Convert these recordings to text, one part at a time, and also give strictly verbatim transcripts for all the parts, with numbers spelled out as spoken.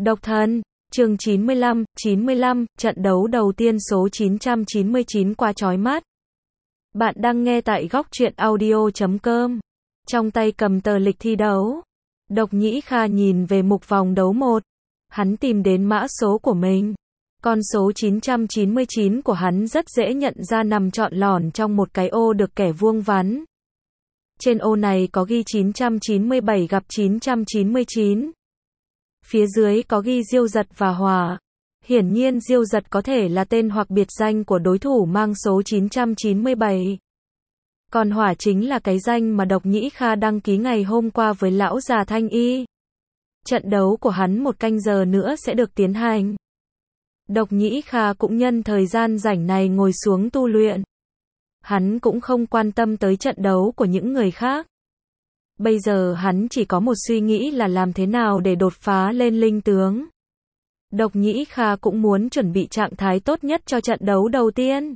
Độc thân, chương chín mươi lăm, chín mươi lăm, trận đấu đầu tiên số chín trăm chín mươi chín quá chói mắt. Bạn đang nghe tại góc truyện audio chấm com. Trong tay cầm tờ lịch thi đấu. Độc Nhĩ Kha nhìn về mục vòng đấu một. Hắn tìm đến mã số của mình. Con số chín trăm chín mươi chín của hắn rất dễ nhận ra nằm trọn lỏn trong một cái ô được kẻ vuông vắn. Trên ô này có ghi chín trăm chín mươi bảy gặp chín trăm chín mươi chín. Phía dưới có ghi Diêu Giật và Hòa. Hiển nhiên Diêu Giật có thể là tên hoặc biệt danh của đối thủ mang số chín trăm chín mươi bảy. Còn Hòa chính là cái danh mà Độc Nhĩ Kha đăng ký ngày hôm qua với lão già Thanh Y. Trận đấu của hắn một canh giờ nữa sẽ được tiến hành. Độc Nhĩ Kha cũng nhân thời gian rảnh này ngồi xuống tu luyện. Hắn cũng không quan tâm tới trận đấu của những người khác. Bây giờ hắn chỉ có một suy nghĩ là làm thế nào để đột phá lên linh tướng. Độc Nhĩ Kha cũng muốn chuẩn bị trạng thái tốt nhất cho trận đấu đầu tiên.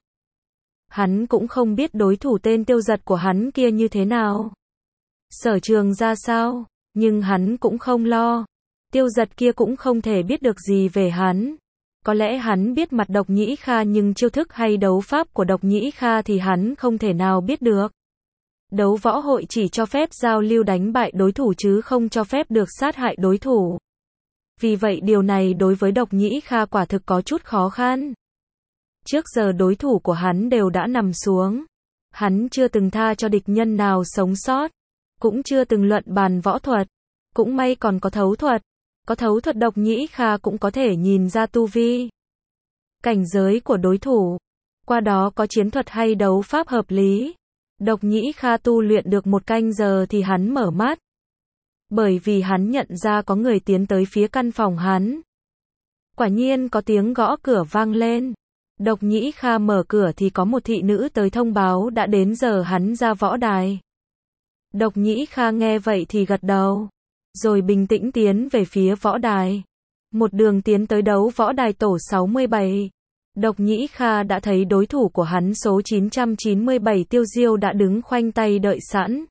Hắn cũng không biết đối thủ tên Tiêu Giật của hắn kia như thế nào. Sở trường ra sao, nhưng hắn cũng không lo. Tiêu Giật kia cũng không thể biết được gì về hắn. Có lẽ hắn biết mặt Độc Nhĩ Kha nhưng chiêu thức hay đấu pháp của Độc Nhĩ Kha thì hắn không thể nào biết được. Đấu võ hội chỉ cho phép giao lưu đánh bại đối thủ chứ không cho phép được sát hại đối thủ. Vì vậy điều này đối với Độc Nhĩ Kha quả thực có chút khó khăn. Trước giờ đối thủ của hắn đều đã nằm xuống. Hắn chưa từng tha cho địch nhân nào sống sót. Cũng chưa từng luận bàn võ thuật. Cũng may còn có thấu thuật. Có thấu thuật Độc Nhĩ Kha cũng có thể nhìn ra tu vi, cảnh giới của đối thủ. Qua đó có chiến thuật hay đấu pháp hợp lý. Độc Nhĩ Kha tu luyện được một canh giờ thì hắn mở mắt. Bởi vì hắn nhận ra có người tiến tới phía căn phòng hắn. Quả nhiên có tiếng gõ cửa vang lên. Độc Nhĩ Kha mở cửa thì có một thị nữ tới thông báo đã đến giờ hắn ra võ đài. Độc Nhĩ Kha nghe vậy thì gật đầu. Rồi bình tĩnh tiến về phía võ đài. Một đường tiến tới đấu võ đài tổ sáu mươi bảy. Độc Nhĩ Kha đã thấy đối thủ của hắn số chín trăm chín mươi bảy Tiêu Diêu đã đứng khoanh tay đợi sẵn.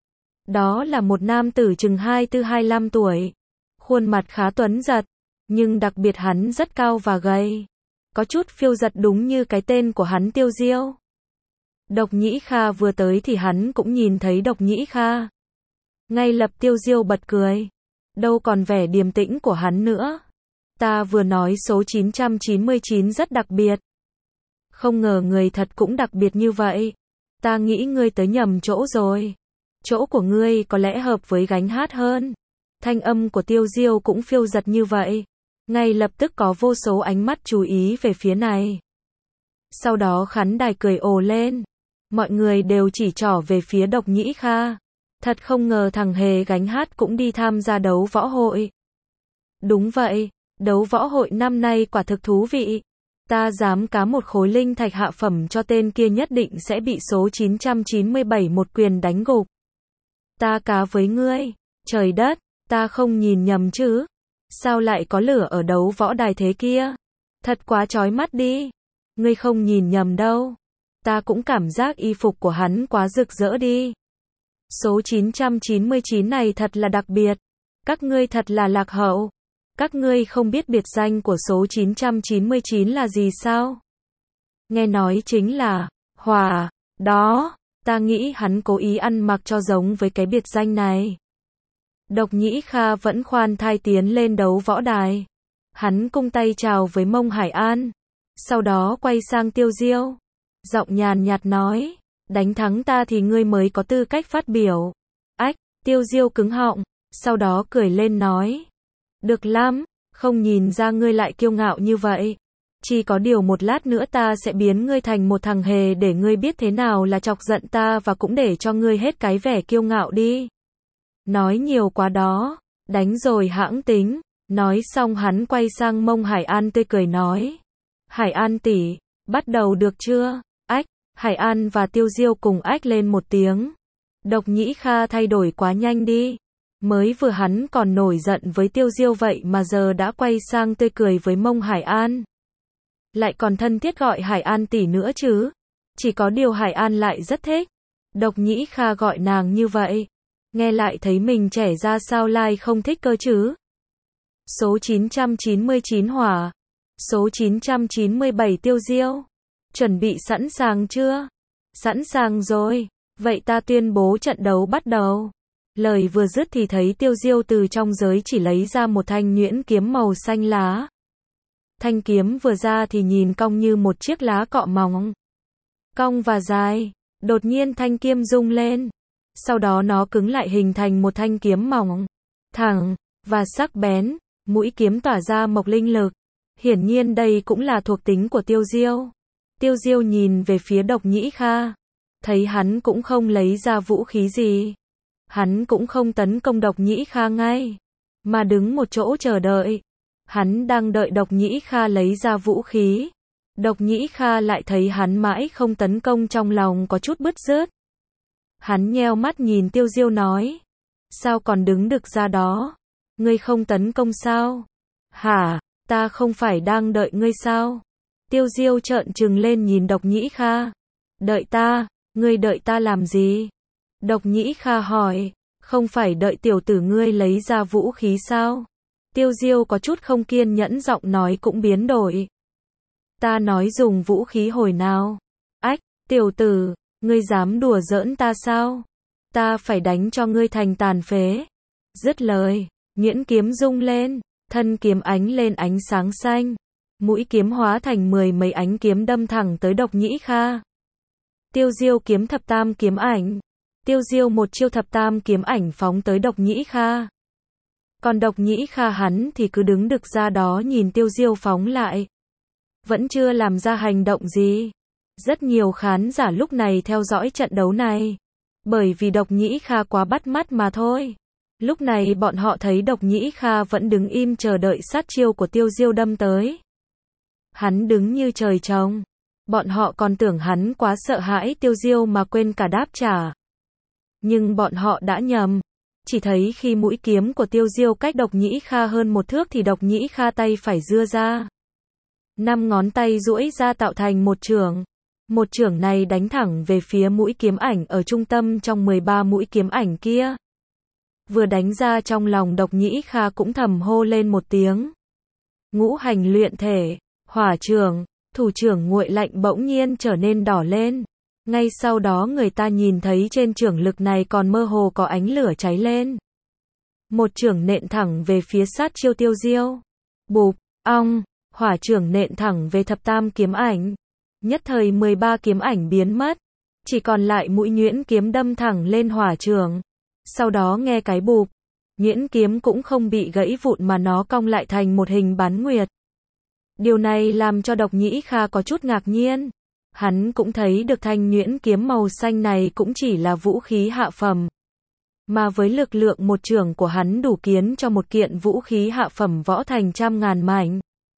Đó là một nam tử chừng hai mươi tư hai mươi lăm tuổi. Khuôn mặt khá tuấn giật. Nhưng đặc biệt hắn rất cao và gầy. Có chút phiêu giật đúng như cái tên của hắn Tiêu Diêu. Độc Nhĩ Kha vừa tới thì hắn cũng nhìn thấy Độc Nhĩ Kha. Ngay lập Tiêu Diêu bật cười. Đâu còn vẻ điềm tĩnh của hắn nữa. Ta vừa nói số chín trăm chín mươi chín rất đặc biệt. Không ngờ người thật cũng đặc biệt như vậy. Ta nghĩ ngươi tới nhầm chỗ rồi. Chỗ của ngươi có lẽ hợp với gánh hát hơn. Thanh âm của Tiêu Diêu cũng phiêu giật như vậy. Ngay lập tức có vô số ánh mắt chú ý về phía này. Sau đó khán đài cười ồ lên. Mọi người đều chỉ trỏ về phía Độc Nhĩ Kha. Thật không ngờ thằng hề gánh hát cũng đi tham gia đấu võ hội. Đúng vậy, đấu võ hội năm nay quả thực thú vị. Ta dám cá một khối linh thạch hạ phẩm cho tên kia nhất định sẽ bị số chín trăm chín mươi bảy một quyền đánh gục. Ta cá với ngươi, trời đất, ta không nhìn nhầm chứ. Sao lại có lửa ở đấu võ đài thế kia? Thật quá chói mắt đi. Ngươi không nhìn nhầm đâu. Ta cũng cảm giác y phục của hắn quá rực rỡ đi. Số chín trăm chín mươi chín này thật là đặc biệt. Các ngươi thật là lạc hậu. Các ngươi không biết biệt danh của số chín trăm chín mươi chín là gì sao? Nghe nói chính là Hòa. Đó, ta nghĩ hắn cố ý ăn mặc cho giống với cái biệt danh này. Độc Nhĩ Kha vẫn khoan thai tiến lên đấu võ đài. Hắn cung tay chào với Mông Hải An. Sau đó quay sang Tiêu Diêu. Giọng nhàn nhạt nói. Đánh thắng ta thì ngươi mới có tư cách phát biểu. Ách, Tiêu Diêu cứng họng. Sau đó cười lên nói. Được lắm, không nhìn ra ngươi lại kiêu ngạo như vậy. Chỉ có điều một lát nữa ta sẽ biến ngươi thành một thằng hề để ngươi biết thế nào là chọc giận ta và cũng để cho ngươi hết cái vẻ kiêu ngạo đi. Nói nhiều quá đó, đánh rồi hãng tính. Nói xong hắn quay sang Mông Hải An tươi cười nói. Hải An tỷ, bắt đầu được chưa? Ách, Hải An và Tiêu Diêu cùng ách lên một tiếng. Độc Nhĩ Kha thay đổi quá nhanh đi. Mới vừa hắn còn nổi giận với Tiêu Diêu vậy mà giờ đã quay sang tươi cười với Mông Hải An. Lại còn thân thiết gọi Hải An tỷ nữa chứ. Chỉ có điều Hải An lại rất thích. Độc Nhĩ Kha gọi nàng như vậy. Nghe lại thấy mình trẻ ra sao lai không thích cơ chứ. Số chín trăm chín mươi chín Hỏa. Số chín trăm chín mươi bảy Tiêu Diêu. Chuẩn bị sẵn sàng chưa? Sẵn sàng rồi. Vậy ta tuyên bố trận đấu bắt đầu. Lời vừa dứt thì thấy Tiêu Diêu từ trong giới chỉ lấy ra một thanh nhuyễn kiếm màu xanh lá. Thanh kiếm vừa ra thì nhìn cong như một chiếc lá cọ mỏng. Cong và dài. Đột nhiên thanh kiếm rung lên. Sau đó nó cứng lại hình thành một thanh kiếm mỏng, thẳng, và sắc bén. Mũi kiếm tỏa ra mộc linh lực. Hiển nhiên đây cũng là thuộc tính của Tiêu Diêu. Tiêu Diêu nhìn về phía Độc Nhĩ Kha. Thấy hắn cũng không lấy ra vũ khí gì. Hắn cũng không tấn công Độc Nhĩ Kha ngay. Mà đứng một chỗ chờ đợi. Hắn đang đợi Độc Nhĩ Kha lấy ra vũ khí. Độc Nhĩ Kha lại thấy hắn mãi không tấn công, trong lòng có chút bứt rứt. Hắn nheo mắt nhìn Tiêu Diêu nói. Sao còn đứng được ra đó? Ngươi không tấn công sao? Hả? Ta không phải đang đợi ngươi sao? Tiêu Diêu trợn trừng lên nhìn Độc Nhĩ Kha. Đợi ta? Ngươi đợi ta làm gì? Độc Nhĩ Kha hỏi. Không phải đợi tiểu tử ngươi lấy ra vũ khí sao? Tiêu Diêu có chút không kiên nhẫn, giọng nói cũng biến đổi. Ta nói dùng vũ khí hồi nào? Ách, tiểu tử, ngươi dám đùa giỡn ta sao? Ta phải đánh cho ngươi thành tàn phế. Dứt lời, nhuyễn kiếm rung lên, thân kiếm ánh lên ánh sáng xanh. Mũi kiếm hóa thành mười mấy ánh kiếm đâm thẳng tới Độc Nhĩ Kha. Tiêu Diêu kiếm thập tam kiếm ảnh. Tiêu Diêu một chiêu thập tam kiếm ảnh phóng tới Độc Nhĩ Kha. Còn Độc Nhĩ Kha hắn thì cứ đứng đực ra đó nhìn Tiêu Diêu phóng lại. Vẫn chưa làm ra hành động gì. Rất nhiều khán giả lúc này theo dõi trận đấu này. Bởi vì Độc Nhĩ Kha quá bắt mắt mà thôi. Lúc này bọn họ thấy Độc Nhĩ Kha vẫn đứng im chờ đợi sát chiêu của Tiêu Diêu đâm tới. Hắn đứng như trời trồng. Bọn họ còn tưởng hắn quá sợ hãi Tiêu Diêu mà quên cả đáp trả. Nhưng bọn họ đã nhầm. Chỉ thấy khi mũi kiếm của Tiêu Diêu cách Độc Nhĩ Kha hơn một thước thì Độc Nhĩ Kha tay phải giơ ra. Năm ngón tay duỗi ra tạo thành một chưởng. Một chưởng này đánh thẳng về phía mũi kiếm ảnh ở trung tâm trong mười ba mũi kiếm ảnh kia. Vừa đánh ra, trong lòng Độc Nhĩ Kha cũng thầm hô lên một tiếng. Ngũ hành luyện thể, hỏa chưởng. Thủ trưởng nguội lạnh bỗng nhiên trở nên đỏ lên. Ngay sau đó người ta nhìn thấy trên chưởng lực này còn mơ hồ có ánh lửa cháy lên. Một chưởng nện thẳng về phía sát chiêu Tiêu Diêu. Bụp, ong, hỏa chưởng nện thẳng về thập tam kiếm ảnh. Nhất thời mười ba kiếm ảnh biến mất. Chỉ còn lại mũi nhuyễn kiếm đâm thẳng lên hỏa chưởng. Sau đó nghe cái bụp. Nhuyễn kiếm cũng không bị gãy vụn mà nó cong lại thành một hình bán nguyệt. Điều này làm cho Độc Nhĩ Kha có chút ngạc nhiên. Hắn cũng thấy được thanh nhuyễn kiếm màu xanh này cũng chỉ là vũ khí hạ phẩm. Mà với lực lượng một chưởng của hắn đủ kiến cho một kiện vũ khí hạ phẩm võ thành trăm ngàn mảnh.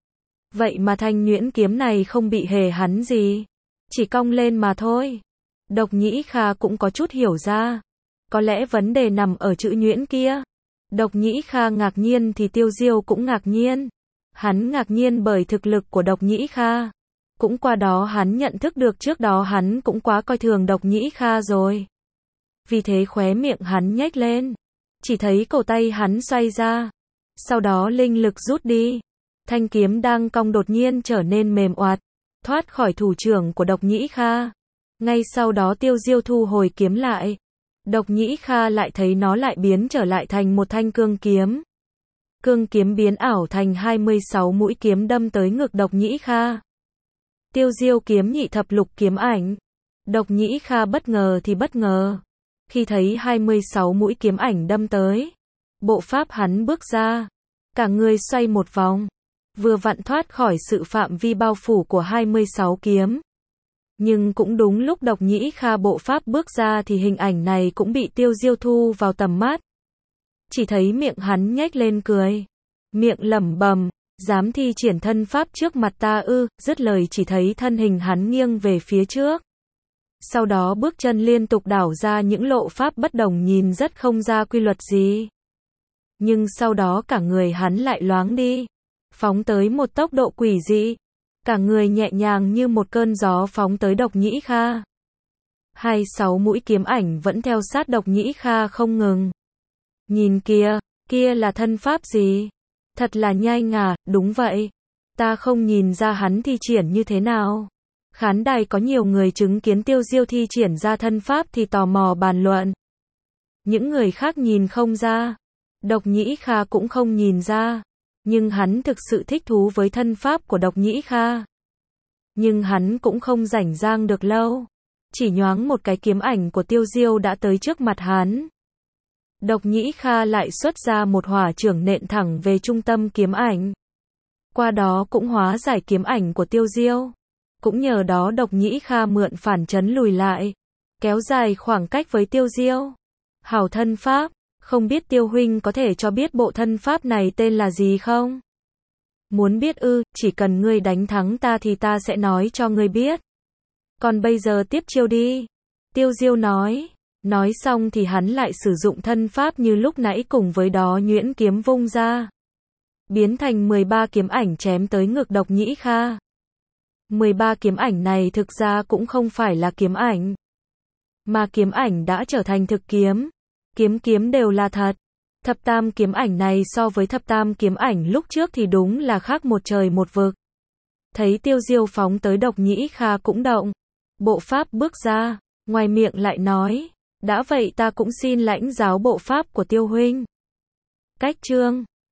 Vậy mà thanh nhuyễn kiếm này không bị hề hắn gì. Chỉ cong lên mà thôi. Độc Nhĩ Kha cũng có chút hiểu ra. Có lẽ vấn đề nằm ở chữ nhuyễn kia. Độc Nhĩ Kha ngạc nhiên thì Tiêu Diêu cũng ngạc nhiên. Hắn ngạc nhiên bởi thực lực của Độc Nhĩ Kha. Cũng qua đó hắn nhận thức được trước đó hắn cũng quá coi thường Độc Nhĩ Kha rồi. Vì thế khóe miệng hắn nhếch lên. Chỉ thấy cổ tay hắn xoay ra. Sau đó linh lực rút đi. Thanh kiếm đang cong đột nhiên trở nên mềm oạt. Thoát khỏi thủ trưởng của Độc Nhĩ Kha. Ngay sau đó Tiêu Diêu thu hồi kiếm lại. Độc Nhĩ Kha lại thấy nó lại biến trở lại thành một thanh cương kiếm. Cương kiếm biến ảo thành hai mươi sáu mũi kiếm đâm tới ngực Độc Nhĩ Kha. Tiêu Diêu kiếm nhị thập lục kiếm ảnh. Độc Nhĩ Kha bất ngờ thì bất ngờ. Khi thấy hai mươi sáu mũi kiếm ảnh đâm tới. Bộ pháp hắn bước ra. Cả người xoay một vòng. Vừa vặn thoát khỏi sự phạm vi bao phủ của hai mươi sáu kiếm. Nhưng cũng đúng lúc Độc Nhĩ Kha bộ pháp bước ra thì hình ảnh này cũng bị Tiêu Diêu thu vào tầm mắt. Chỉ thấy miệng hắn nhếch lên cười. Miệng lẩm bẩm, dám thi triển thân pháp trước mặt ta ư? Dứt lời chỉ thấy thân hình hắn nghiêng về phía trước. Sau đó bước chân liên tục đảo ra những lộ pháp bất đồng nhìn rất không ra quy luật gì. Nhưng sau đó cả người hắn lại loáng đi. Phóng tới một tốc độ quỷ dị. Cả người nhẹ nhàng như một cơn gió phóng tới Độc Nhĩ Kha. Hai sáu mũi kiếm ảnh vẫn theo sát Độc Nhĩ Kha không ngừng. Nhìn kìa, kia là thân pháp gì? Thật là nhanh à, đúng vậy. Ta không nhìn ra hắn thi triển như thế nào. Khán đài có nhiều người chứng kiến Tiêu Diêu thi triển ra thân pháp thì tò mò bàn luận. Những người khác nhìn không ra. Độc Nhĩ Kha cũng không nhìn ra. Nhưng hắn thực sự thích thú với thân pháp của Độc Nhĩ Kha. Nhưng hắn cũng không rảnh rang được lâu. Chỉ nhoáng một cái kiếm ảnh của Tiêu Diêu đã tới trước mặt hắn. Độc Nhĩ Kha lại xuất ra một hỏa chưởng nện thẳng về trung tâm kiếm ảnh. Qua đó cũng hóa giải kiếm ảnh của Tiêu Diêu. Cũng nhờ đó Độc Nhĩ Kha mượn phản chấn lùi lại. Kéo dài khoảng cách với Tiêu Diêu. Hảo thân pháp, không biết Tiêu huynh có thể cho biết bộ thân pháp này tên là gì không? Muốn biết ư, chỉ cần ngươi đánh thắng ta thì ta sẽ nói cho ngươi biết. Còn bây giờ tiếp chiêu đi. Tiêu Diêu nói. Nói xong thì hắn lại sử dụng thân pháp như lúc nãy cùng với đó nhuyễn kiếm vung ra. Biến thành mười ba kiếm ảnh chém tới ngực Độc Nhĩ Kha. mười ba kiếm ảnh này thực ra cũng không phải là kiếm ảnh. Mà kiếm ảnh đã trở thành thực kiếm. Kiếm kiếm đều là thật. Thập tam kiếm ảnh này so với thập tam kiếm ảnh lúc trước thì đúng là khác một trời một vực. Thấy Tiêu Diêu phóng tới Độc Nhĩ Kha cũng động. Bộ pháp bước ra, ngoài miệng lại nói. Đã vậy ta cũng xin lãnh giáo bộ pháp của Tiêu huynh. Cách chương